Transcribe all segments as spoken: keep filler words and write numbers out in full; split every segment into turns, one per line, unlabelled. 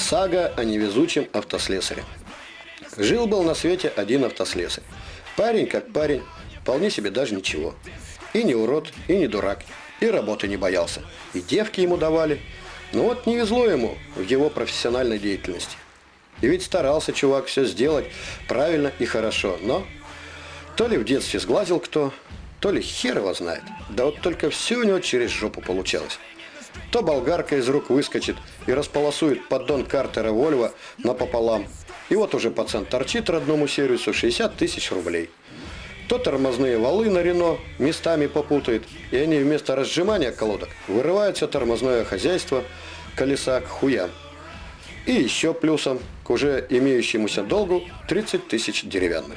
Сага о невезучем автослесаре. Жил-был на свете один автослесарь. Парень как парень, вполне себе даже ничего. И не урод, и не дурак, и работы не боялся. И девки ему давали. Но вот не везло ему в его профессиональной деятельности. И ведь старался чувак все сделать правильно и хорошо, но то ли в детстве сглазил кто, то ли хер его знает. Да вот только все у него через жопу получалось. То болгарка из рук выскочит и располосует поддон Картера Вольво напополам. И вот уже пацан торчит родному сервису шестьдесят тысяч рублей. То тормозные валы на Рено местами попутает, и они вместо разжимания колодок вырывают все тормозное хозяйство колеса к хуям. И еще плюсом к уже имеющемуся долгу тридцать тысяч деревянных.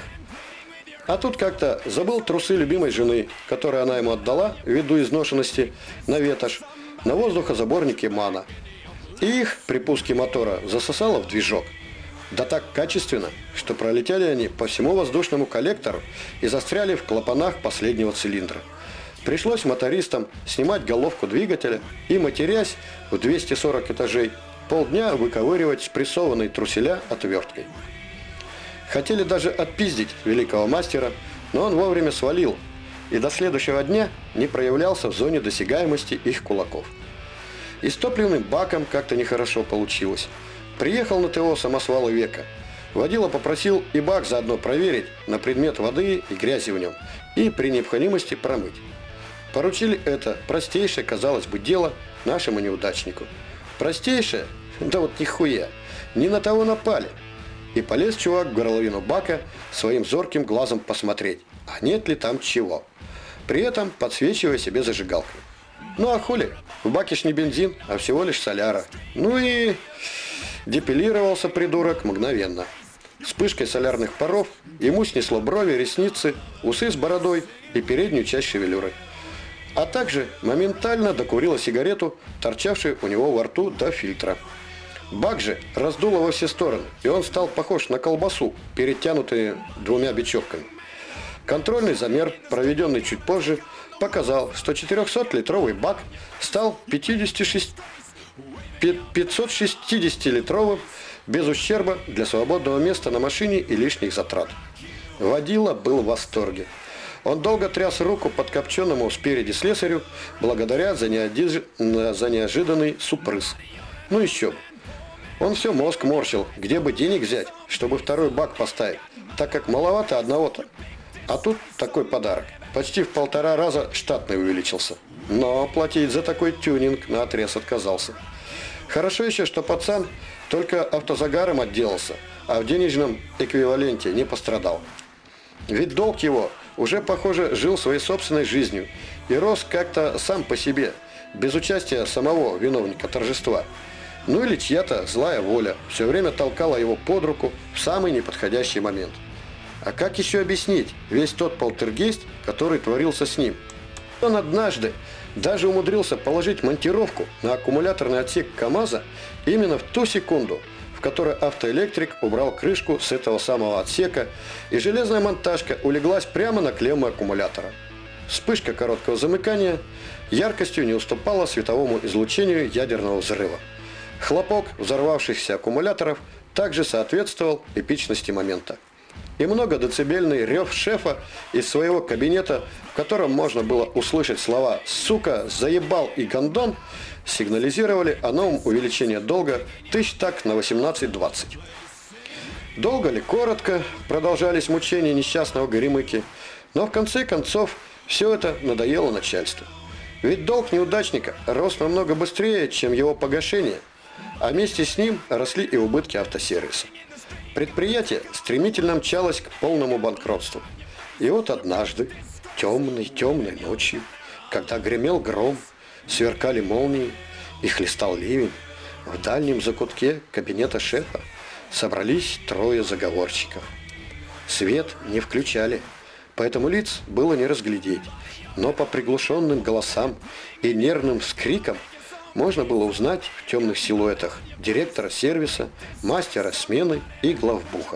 А тут как-то забыл трусы любимой жены, которые она ему отдала ввиду изношенности на ветошь, на воздухозаборнике МАНа. И их при пуске мотора засосало в движок. Да так качественно, что пролетели они по всему воздушному коллектору и застряли в клапанах последнего цилиндра. Пришлось мотористам снимать головку двигателя и, матерясь в двести сорок этажей, полдня выковыривать спрессованные труселя отверткой. Хотели даже отпиздить великого мастера, но он вовремя свалил и до следующего дня не проявлялся в зоне досягаемости их кулаков. И с топливным баком как-то нехорошо получилось. Приехал на ТО самосвал века. Водила попросил и бак заодно проверить на предмет воды и грязи в нем, и при необходимости промыть. Поручили это простейшее, казалось бы, дело нашему неудачнику. Простейшее? Да вот нихуя. Не на того напали. И полез чувак в горловину бака своим зорким глазом посмотреть, а нет ли там чего. При этом подсвечивая себе зажигалкой. Ну а хули? В баке ж не бензин, а всего лишь соляра. Ну и депилировался придурок мгновенно. Вспышкой солярных паров ему снесло брови, ресницы, усы с бородой и переднюю часть шевелюры. А также моментально докурила сигарету, торчавшую у него во рту до фильтра. Бак же раздуло во все стороны, и он стал похож на колбасу, перетянутую двумя бечевками. Контрольный замер, проведенный чуть позже, показал, что четырехсотлитровый бак стал пятьсотшестидесятилитровым без ущерба для свободного места на машине и лишних затрат. Водила был в восторге. Он долго тряс руку подкопченному спереди слесарю, благодаря за, неодиж... за неожиданный сюрприз. Ну еще. Он все мозг морщил, где бы денег взять, чтобы второй бак поставить, так как маловато одного-то. А тут такой подарок. Почти в полтора раза штатный увеличился. Но платить за такой тюнинг наотрез отказался. Хорошо еще, что пацан только автозагаром отделался, а в денежном эквиваленте не пострадал. Ведь долг его уже, похоже, жил своей собственной жизнью и рос как-то сам по себе, без участия самого виновника торжества. Ну или чья-то злая воля все время толкала его под руку в самый неподходящий момент. А как еще объяснить весь тот полтергейст, который творился с ним? Он однажды даже умудрился положить монтировку на аккумуляторный отсек КамАЗа именно в ту секунду, в которой автоэлектрик убрал крышку с этого самого отсека, и железная монтажка улеглась прямо на клемму аккумулятора. Вспышка короткого замыкания яркостью не уступала световому излучению ядерного взрыва. Хлопок взорвавшихся аккумуляторов также соответствовал эпичности момента. И многодецибельный рев шефа из своего кабинета, в котором можно было услышать слова «сука», «заебал» и «гондон», сигнализировали о новом увеличении долга тысяч так на восемнадцать-двадцать. Долго ли, коротко продолжались мучения несчастного горемыки, но в конце концов все это надоело начальству. Ведь долг неудачника рос намного быстрее, чем его погашение, а вместе с ним росли и убытки автосервиса. Предприятие стремительно мчалось к полному банкротству. И вот однажды, темной-темной ночью, когда гремел гром, сверкали молнии и хлестал ливень, в дальнем закутке кабинета шефа собрались трое заговорщиков. Свет не включали, поэтому лиц было не разглядеть, но по приглушенным голосам и нервным вскрикам можно было узнать в темных силуэтах директора сервиса, мастера смены и главбуха.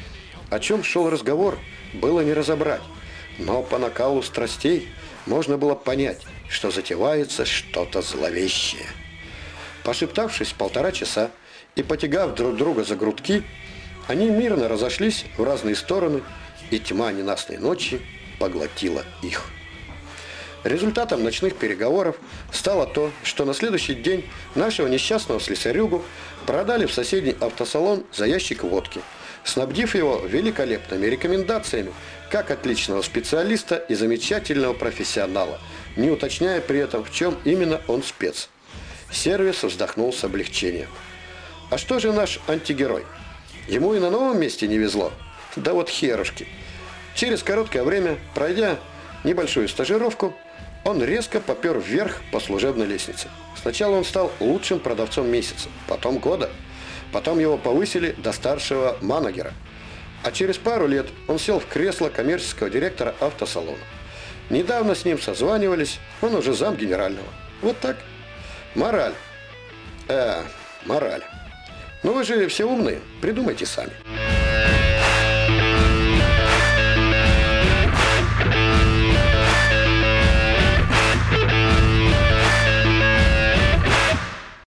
О чем шел разговор, было не разобрать, но по накалу страстей можно было понять, что затевается что-то зловещее. Пошептавшись полтора часа и, потягав друг друга за грудки, они мирно разошлись в разные стороны, и тьма ненастной ночи поглотила их. Результатом ночных переговоров стало то, что на следующий день нашего несчастного слесарюгу продали в соседний автосалон за ящик водки, снабдив его великолепными рекомендациями как отличного специалиста и замечательного профессионала, не уточняя при этом, в чем именно он спец. Сервис вздохнул с облегчением. А что же наш антигерой? Ему и на новом месте не везло. Да вот херушки. Через короткое время, пройдя небольшую стажировку, он резко попер вверх по служебной лестнице. Сначала он стал лучшим продавцом месяца, потом года. Потом его повысили до старшего манагера. А через пару лет он сел в кресло коммерческого директора автосалона. Недавно с ним созванивались, он уже зам генерального. Вот так. Мораль. Э, мораль. Ну вы же все умные, придумайте сами.